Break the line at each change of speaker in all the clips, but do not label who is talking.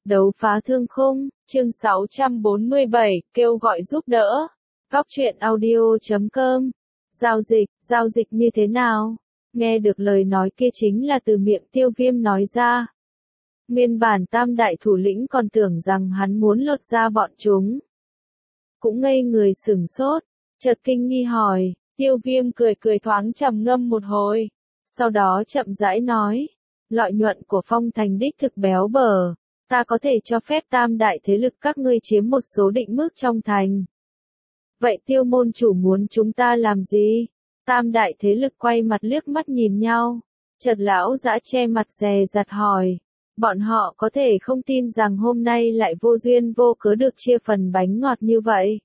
Đấu phá thương khung, chương 647, kêu gọi giúp đỡ. Góc truyện audio.com. Giao dịch như thế nào? Nghe được lời nói kia chính là từ miệng Tiêu Viêm nói ra. Nguyên bản Tam đại thủ lĩnh còn tưởng rằng hắn muốn lột ra bọn chúng. Cũng ngây người sửng sốt, chợt kinh nghi hỏi, Tiêu Viêm cười thoáng trầm ngâm một hồi. Sau đó chậm rãi nói, lợi nhuận của Phong Thành đích thực béo bở. Ta có thể cho phép Tam đại thế lực các ngươi chiếm một số định mức trong thành. Vậy Tiêu môn chủ muốn chúng ta làm gì? Tam đại thế lực quay mặt liếc mắt nhìn nhau. Chợt lão dã che mặt dè dặt hỏi. Bọn họ có thể không tin rằng hôm nay lại vô duyên vô cớ được chia phần bánh ngọt như vậy.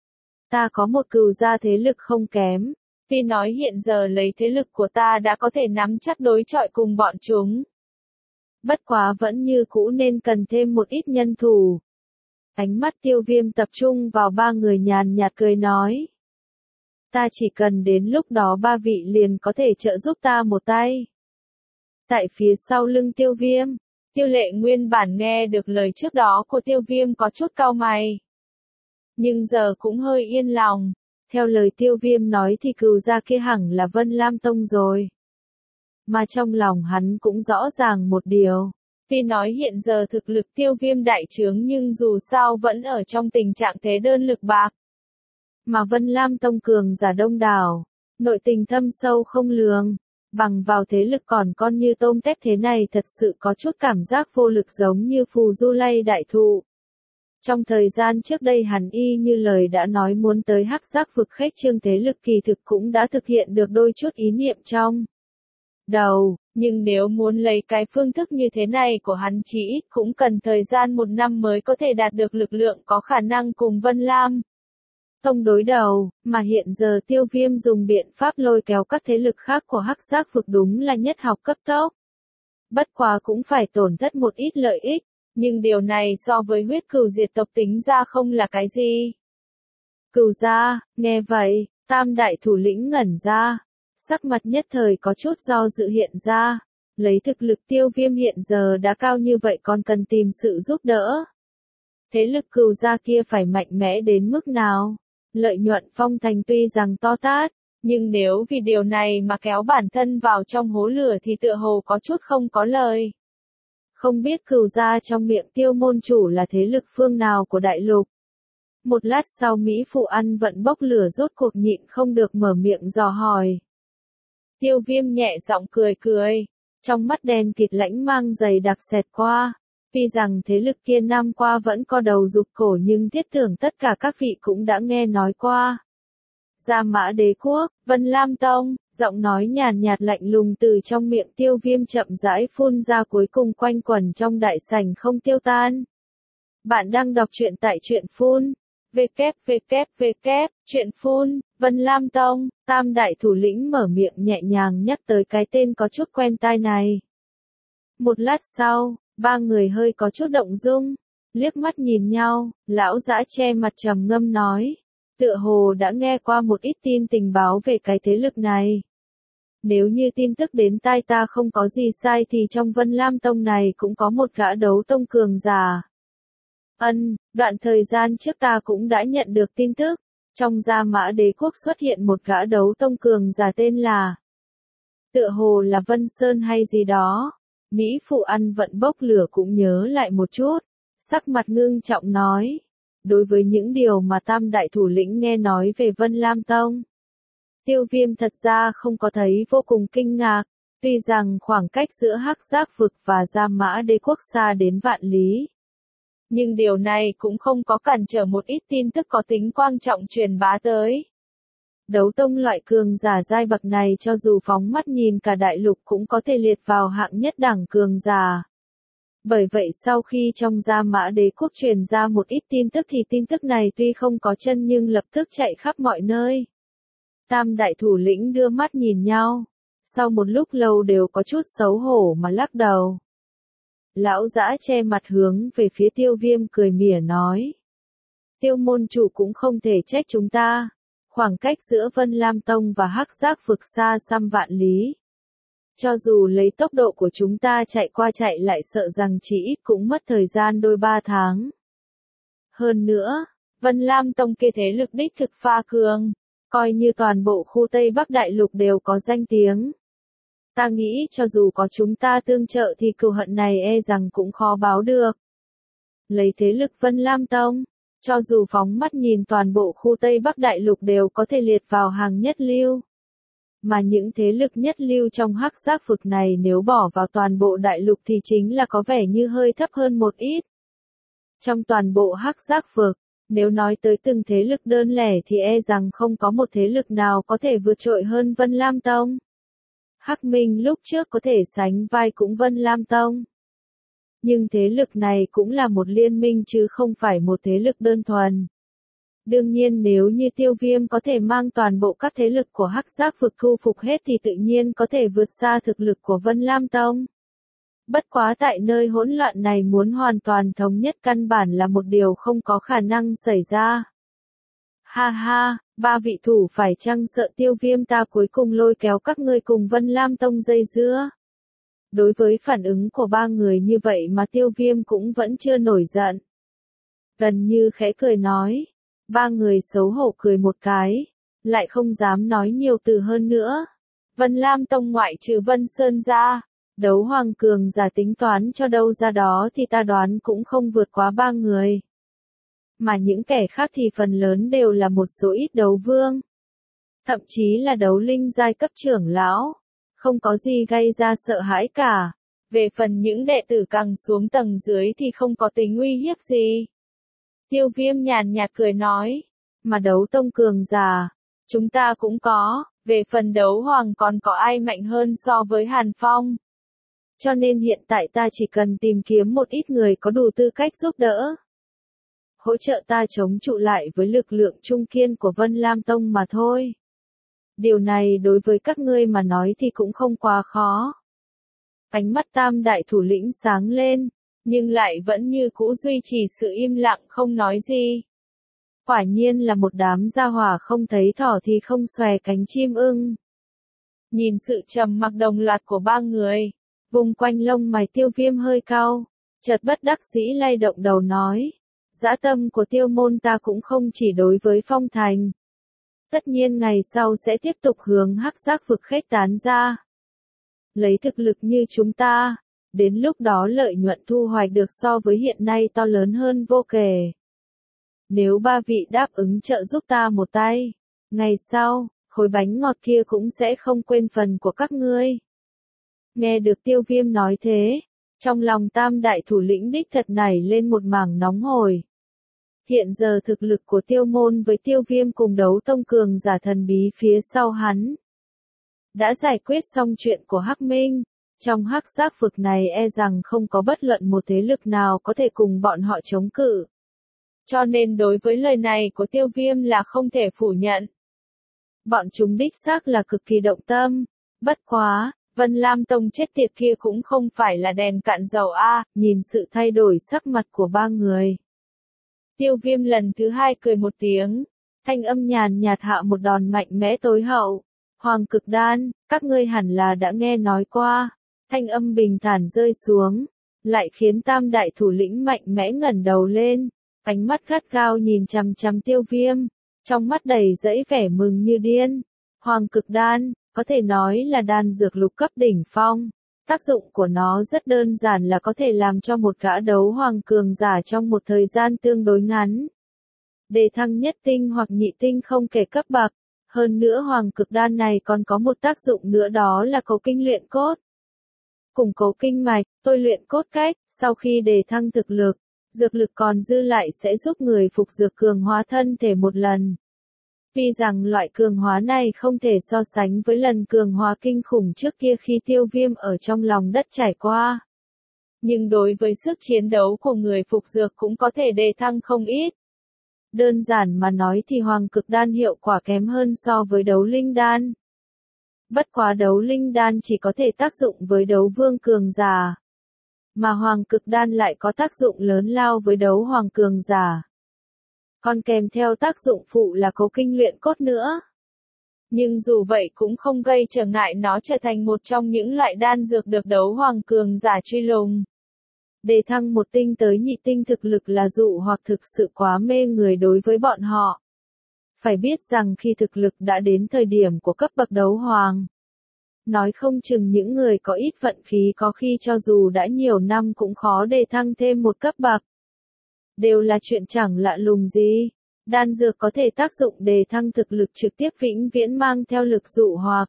Ta có một cừu gia thế lực không kém. Tuy nói hiện giờ lấy thế lực của ta đã có thể nắm chắc đối chọi cùng bọn chúng. Bất quá vẫn như cũ nên cần thêm một ít nhân thủ. Ánh mắt Tiêu Viêm tập trung vào ba người nhàn nhạt cười nói. Ta chỉ cần đến lúc đó ba vị liền có thể trợ giúp ta một tay. Tại phía sau lưng Tiêu Viêm, Tiêu Lệ nguyên bản nghe được lời trước đó của Tiêu Viêm có chút cau mày. Nhưng giờ cũng hơi yên lòng. Theo lời Tiêu Viêm nói thì cừu gia kia hẳn là Vân Lam Tông rồi. Mà trong lòng hắn cũng rõ ràng một điều. Tuy nói hiện giờ thực lực Tiêu Viêm đại trướng nhưng dù sao vẫn ở trong tình trạng thế đơn lực bạc. Mà Vân Lam Tông cường giả đông đảo, nội tình thâm sâu không lường, bằng vào thế lực còn con như tôm tép thế này thật sự có chút cảm giác vô lực giống như phù du lay đại thụ. Trong thời gian trước đây hắn y như lời đã nói muốn tới Hắc Giác vực khuếch trương thế lực kỳ thực cũng đã thực hiện được đôi chút ý niệm trong đầu, nhưng nếu muốn lấy cái phương thức như thế này của hắn chỉ ít cũng cần thời gian 1 năm mới có thể đạt được lực lượng có khả năng cùng Vân Lam Tông đối đầu, mà hiện giờ Tiêu Viêm dùng biện pháp lôi kéo các thế lực khác của Hắc Giác vực đúng là nhất học cấp tốc. Bất quá cũng phải tổn thất một ít lợi ích, nhưng điều này so với huyết cừu diệt tộc tính ra không là cái gì. Cừu gia, nghe vậy, Tam đại thủ lĩnh ngẩn ra. Sắc mặt nhất thời có chút do dự hiện ra, lấy thực lực Tiêu Viêm hiện giờ đã cao như vậy còn cần tìm sự giúp đỡ. Thế lực cừu gia kia phải mạnh mẽ đến mức nào? Lợi nhuận Phong Thành tuy rằng to tát, nhưng nếu vì điều này mà kéo bản thân vào trong hố lửa thì tựa hồ có chút không có lời. Không biết cừu gia trong miệng Tiêu môn chủ là thế lực phương nào của đại lục. Một lát sau Mỹ Phụ ăn vận bốc lửa rốt cuộc nhịn không được mở miệng dò hỏi. Tiêu Viêm nhẹ giọng cười, trong mắt đen kịt lãnh mang dày đặc xẹt qua. Tuy rằng thế lực kia năm qua vẫn co đầu rụt cổ nhưng thiết tưởng tất cả các vị cũng đã nghe nói qua. Gia Mã Đế Quốc, Vân Lam Tông, giọng nói nhàn nhạt lạnh lùng từ trong miệng Tiêu Viêm chậm rãi phun ra cuối cùng quanh quẩn trong đại sảnh không tiêu tan. Bạn đang đọc truyện tại truyện phun. Truyện phun, Vân Lam Tông, Tam đại thủ lĩnh mở miệng nhẹ nhàng nhắc tới cái tên có chút quen tai này. Một lát sau, ba người hơi có chút động dung, liếc mắt nhìn nhau, lão dã che mặt trầm ngâm nói, tựa hồ đã nghe qua một ít tin tình báo về cái thế lực này. Nếu như tin tức đến tai ta không có gì sai thì trong Vân Lam Tông này cũng có một gã đấu tông cường giả. Đoạn thời gian trước ta cũng đã nhận được tin tức, trong Gia Mã Đế Quốc xuất hiện một gã đấu tông cường giả tên là tựa hồ là Vân Sơn hay gì đó. Mỹ Phụ ăn vận bốc lửa cũng nhớ lại một chút, sắc mặt ngưng trọng nói, đối với những điều mà Tam đại thủ lĩnh nghe nói về Vân Lam Tông, Tiêu Viêm thật ra không có thấy vô cùng kinh ngạc, tuy rằng khoảng cách giữa Hắc Giác vực và Gia Mã Đế Quốc xa đến vạn lý. Nhưng điều này cũng không có cản trở một ít tin tức có tính quan trọng truyền bá tới. Đấu tông loại cường giả giai bậc này cho dù phóng mắt nhìn cả đại lục cũng có thể liệt vào hạng nhất đẳng cường giả. Bởi vậy sau khi trong Gia Mã Đế Quốc truyền ra một ít tin tức thì tin tức này tuy không có chân nhưng lập tức chạy khắp mọi nơi. Tam đại thủ lĩnh đưa mắt nhìn nhau, sau một lúc lâu đều có chút xấu hổ mà lắc đầu. Lão dã che mặt hướng về phía Tiêu Viêm cười mỉa nói. Tiêu môn chủ cũng không thể trách chúng ta. Khoảng cách giữa Vân Lam Tông và Hắc Giác vực xa xăm vạn lý. Cho dù lấy tốc độ của chúng ta chạy qua chạy lại sợ rằng chỉ ít cũng mất thời gian đôi 3 tháng. Hơn nữa, Vân Lam Tông kia thế lực đích thực pha cường, coi như toàn bộ khu Tây Bắc Đại Lục đều có danh tiếng. Ta nghĩ cho dù có chúng ta tương trợ thì cừu hận này e rằng cũng khó báo được. Lấy thế lực Vân Lam Tông, cho dù phóng mắt nhìn toàn bộ khu Tây Bắc Đại Lục đều có thể liệt vào hàng nhất lưu. Mà những thế lực nhất lưu trong hắc giác vực này nếu bỏ vào toàn bộ đại lục thì chính là có vẻ như hơi thấp hơn một ít. Trong toàn bộ hắc giác vực, nếu nói tới từng thế lực đơn lẻ thì e rằng không có một thế lực nào có thể vượt trội hơn Vân Lam Tông. Hắc Minh lúc trước có thể sánh vai cũng Vân Lam Tông. Nhưng thế lực này cũng là một liên minh chứ không phải một thế lực đơn thuần. Đương nhiên nếu như Tiêu Viêm có thể mang toàn bộ các thế lực của hắc giác vực thu phục hết thì tự nhiên có thể vượt xa thực lực của Vân Lam Tông. Bất quá tại nơi hỗn loạn này muốn hoàn toàn thống nhất căn bản là một điều không có khả năng xảy ra. Ha ha, 3 vị thủ phải chăng sợ Tiêu Viêm ta cuối cùng lôi kéo các ngươi cùng Vân Lam Tông dây dưa? Đối với phản ứng của 3 người như vậy mà Tiêu Viêm cũng vẫn chưa nổi giận. Gần như khẽ cười nói. 3 người xấu hổ cười một cái, lại không dám nói nhiều từ hơn nữa. Vân Lam Tông ngoại trừ Vân Sơn ra, Đấu Hoàng cường giả tính toán cho đâu ra đó thì ta đoán cũng không vượt quá 3 người. Mà những kẻ khác thì phần lớn đều là một số ít đấu vương. Thậm chí là đấu linh giai cấp trưởng lão, không có gì gây ra sợ hãi cả. Về phần những đệ tử càng xuống tầng dưới thì không có tính uy hiếp gì. Tiêu Viêm nhàn nhạt cười nói, mà đấu tông cường giả, chúng ta cũng có, về phần đấu hoàng còn có ai mạnh hơn so với Hàn Phong. Cho nên hiện tại ta chỉ cần tìm kiếm một ít người có đủ tư cách giúp đỡ. Hỗ trợ ta chống trụ lại với lực lượng trung kiên của Vân Lam Tông mà thôi. Điều này đối với các ngươi mà nói thì cũng không quá khó. Ánh mắt tam đại thủ lĩnh sáng lên, nhưng lại vẫn như cũ duy trì sự im lặng không nói gì. Quả nhiên là một đám gia hỏa không thấy thỏ thì không xòe cánh chim ưng. Nhìn sự trầm mặc đồng loạt của 3 người, vùng quanh lông mày Tiêu Viêm hơi cau, chợt bất đắc dĩ lay động đầu nói, dã tâm của Tiêu môn ta cũng không chỉ đối với Phong Thành. Tất nhiên ngày sau sẽ tiếp tục hướng hắc giác vực khuếch tán ra. Lấy thực lực như chúng ta, đến lúc đó lợi nhuận thu hoạch được so với hiện nay to lớn hơn vô kể. Nếu 3 vị đáp ứng trợ giúp ta một tay, ngày sau, khối bánh ngọt kia cũng sẽ không quên phần của các ngươi. Nghe được Tiêu Viêm nói thế, trong lòng tam đại thủ lĩnh đích thật nảy lên một mảng nóng hổi. Hiện giờ thực lực của Tiêu môn với Tiêu Viêm cùng đấu tông cường giả thần bí phía sau hắn đã giải quyết xong chuyện của Hắc Minh. Trong hắc giác vực này e rằng không có bất luận một thế lực nào có thể cùng bọn họ chống cự. Cho nên đối với lời này của Tiêu Viêm là không thể phủ nhận. Bọn chúng đích xác là cực kỳ động tâm. Bất quá, Vân Lam Tông chết tiệt kia cũng không phải là đèn cạn dầu a. Nhìn sự thay đổi sắc mặt của 3 người. Tiêu Viêm lần thứ 2 cười một tiếng, thanh âm nhàn nhạt hạ một đòn mạnh mẽ tối hậu. Hoàng cực đan, các ngươi hẳn là đã nghe nói qua. Thanh âm bình thản rơi xuống, lại khiến tam đại thủ lĩnh mạnh mẽ ngẩng đầu lên, ánh mắt gắt gao nhìn chằm chằm Tiêu Viêm, trong mắt đầy dẫy vẻ mừng như điên. Hoàng cực đan, có thể nói là đan dược lục cấp đỉnh phong, tác dụng của nó rất đơn giản là có thể làm cho một gã đấu hoàng cường giả trong một thời gian tương đối ngắn đề thăng nhất tinh hoặc nhị tinh không kể cấp bậc. Hơn nữa hoàng cực đan này còn có một tác dụng nữa đó là cấu kinh luyện cốt. Củng cố kinh mạch, tôi luyện cốt cách, sau khi đề thăng thực lực, dược lực còn dư lại sẽ giúp người phục dược cường hóa thân thể một lần. Tuy rằng loại cường hóa này không thể so sánh với lần cường hóa kinh khủng trước kia khi Tiêu Viêm ở trong lòng đất trải qua. Nhưng đối với sức chiến đấu của người phục dược cũng có thể đề thăng không ít. Đơn giản mà nói thì hoàng cực đan hiệu quả kém hơn so với đấu linh đan. Bất quá đấu linh đan chỉ có thể tác dụng với đấu vương cường giả. Mà hoàng cực đan lại có tác dụng lớn lao với đấu hoàng cường giả. Còn kèm theo tác dụng phụ là cấu kinh luyện cốt nữa. Nhưng dù vậy cũng không gây trở ngại nó trở thành một trong những loại đan dược được đấu hoàng cường giả truy lùng. Đề thăng một tinh tới nhị tinh thực lực là dụ hoặc thực sự quá mê người đối với bọn họ. Phải biết rằng khi thực lực đã đến thời điểm của cấp bậc đấu hoàng, nói không chừng những người có ít vận khí có khi cho dù đã nhiều năm cũng khó đề thăng thêm một cấp bậc. Đều là chuyện chẳng lạ lùng gì. Đan dược có thể tác dụng đề thăng thực lực trực tiếp vĩnh viễn mang theo lực dụ hoặc.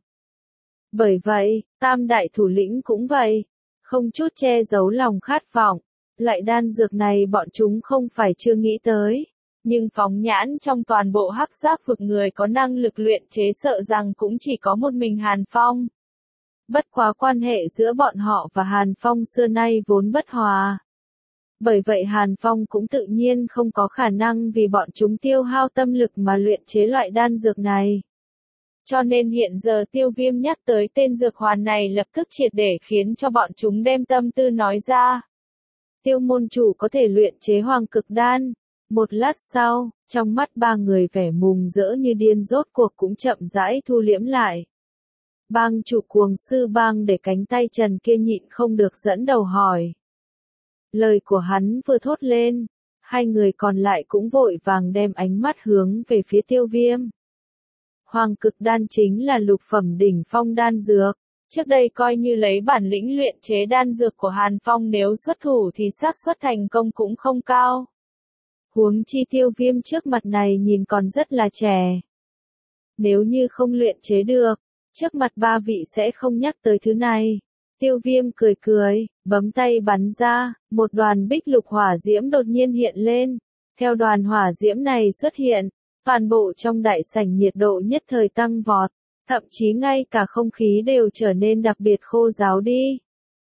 Bởi vậy, tam đại thủ lĩnh cũng vậy. Không chút che giấu lòng khát vọng. Loại đan dược này bọn chúng không phải chưa nghĩ tới. Nhưng phóng nhãn trong toàn bộ hắc giác vực người có năng lực luyện chế sợ rằng cũng chỉ có một mình Hàn Phong. Bất quá quan hệ giữa bọn họ và Hàn Phong xưa nay vốn bất hòa. Bởi vậy Hàn Phong cũng tự nhiên không có khả năng vì bọn chúng tiêu hao tâm lực mà luyện chế loại đan dược này. Cho nên hiện giờ Tiêu Viêm nhắc tới tên dược hoàn này lập tức triệt để khiến cho bọn chúng đem tâm tư nói ra. Tiêu môn chủ có thể luyện chế hoàng cực đan. Một lát sau, trong mắt ba người vẻ mùng rỡ như điên rốt cuộc cũng chậm rãi thu liễm lại. Bang chủ Cuồng Sư Bang để cánh tay trần kia nhịn không được dẫn đầu hỏi. Lời của hắn vừa thốt lên, hai người còn lại cũng vội vàng đem ánh mắt hướng về phía Tiêu Viêm. Hoàng cực đan chính là lục phẩm đỉnh phong đan dược. Trước đây coi như lấy bản lĩnh luyện chế đan dược của Hàn Phong nếu xuất thủ thì xác suất thành công cũng không cao. Huống chi Tiêu Viêm trước mặt này nhìn còn rất là trẻ. Nếu như không luyện chế được, trước mặt ba vị sẽ không nhắc tới thứ này. Tiêu Viêm cười cười, bấm tay bắn ra, một đoàn bích lục hỏa diễm đột nhiên hiện lên. Theo đoàn hỏa diễm này xuất hiện, toàn bộ trong đại sảnh nhiệt độ nhất thời tăng vọt, thậm chí ngay cả không khí đều trở nên đặc biệt khô ráo đi.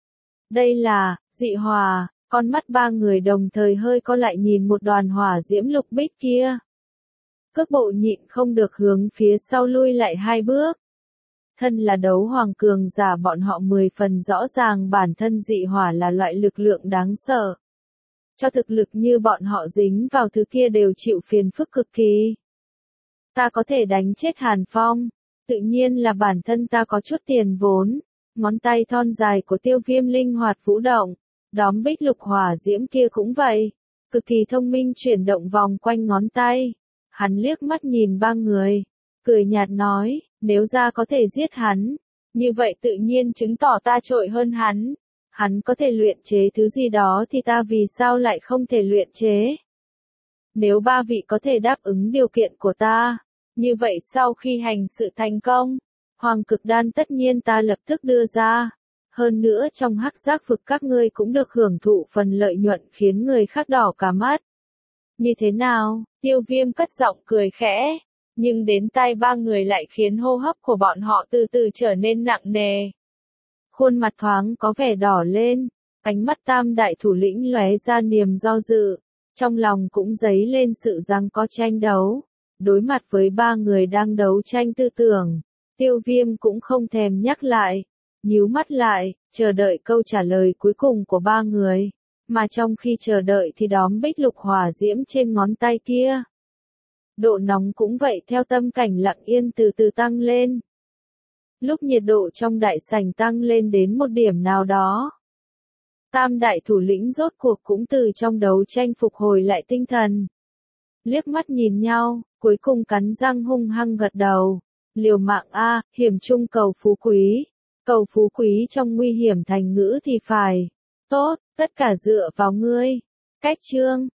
Đây là dị hỏa, con mắt ba người đồng thời hơi co lại nhìn một đoàn hỏa diễm lục bích kia. Cước bộ nhịn không được hướng phía sau lui lại hai bước. Thân là đấu hoàng cường giả bọn họ 10 phần rõ ràng bản thân dị hỏa là loại lực lượng đáng sợ. Cho thực lực như bọn họ dính vào thứ kia đều chịu phiền phức cực kỳ. Ta có thể đánh chết Hàn Phong, tự nhiên là bản thân ta có chút tiền vốn. Ngón tay thon dài của Tiêu Viêm linh hoạt vũ động, đóm bích lục hỏa diễm kia cũng vậy, cực kỳ thông minh chuyển động vòng quanh ngón tay. Hắn liếc mắt nhìn ba người, cười nhạt nói, nếu ra có thể giết hắn, như vậy tự nhiên chứng tỏ ta trội hơn hắn. Hắn có thể luyện chế thứ gì đó thì ta vì sao lại không thể luyện chế? Nếu ba vị có thể đáp ứng điều kiện của ta, như vậy sau khi hành sự thành công, hoàng cực đan tất nhiên ta lập tức đưa ra. Hơn nữa trong hắc giác vực các ngươi cũng được hưởng thụ phần lợi nhuận khiến người khác đỏ cả mắt. Như thế nào? Tiêu Viêm cất giọng cười khẽ, nhưng đến tai ba người lại khiến hô hấp của bọn họ từ từ trở nên nặng nề. Khuôn mặt thoáng có vẻ đỏ lên, ánh mắt tam đại thủ lĩnh lóe ra niềm do dự, trong lòng cũng dấy lên sự giằng co tranh đấu. Đối mặt với ba người đang đấu tranh tư tưởng, Tiêu Viêm cũng không thèm nhắc lại, nhíu mắt lại, chờ đợi câu trả lời cuối cùng của ba người. Mà trong khi chờ đợi thì đóm bích lục hỏa diễm trên ngón tay kia. Độ nóng cũng vậy theo tâm cảnh lặng yên từ từ tăng lên. Lúc nhiệt độ trong đại sảnh tăng lên đến một điểm nào đó, tam đại thủ lĩnh rốt cuộc cũng từ trong đấu tranh phục hồi lại tinh thần. Liếc mắt nhìn nhau, cuối cùng cắn răng hung hăng gật đầu. Liều mạng a, hiểm trung cầu phú quý. Cầu phú quý trong nguy hiểm thành ngữ thì phải. Tốt, tất cả dựa vào ngươi. Cách chương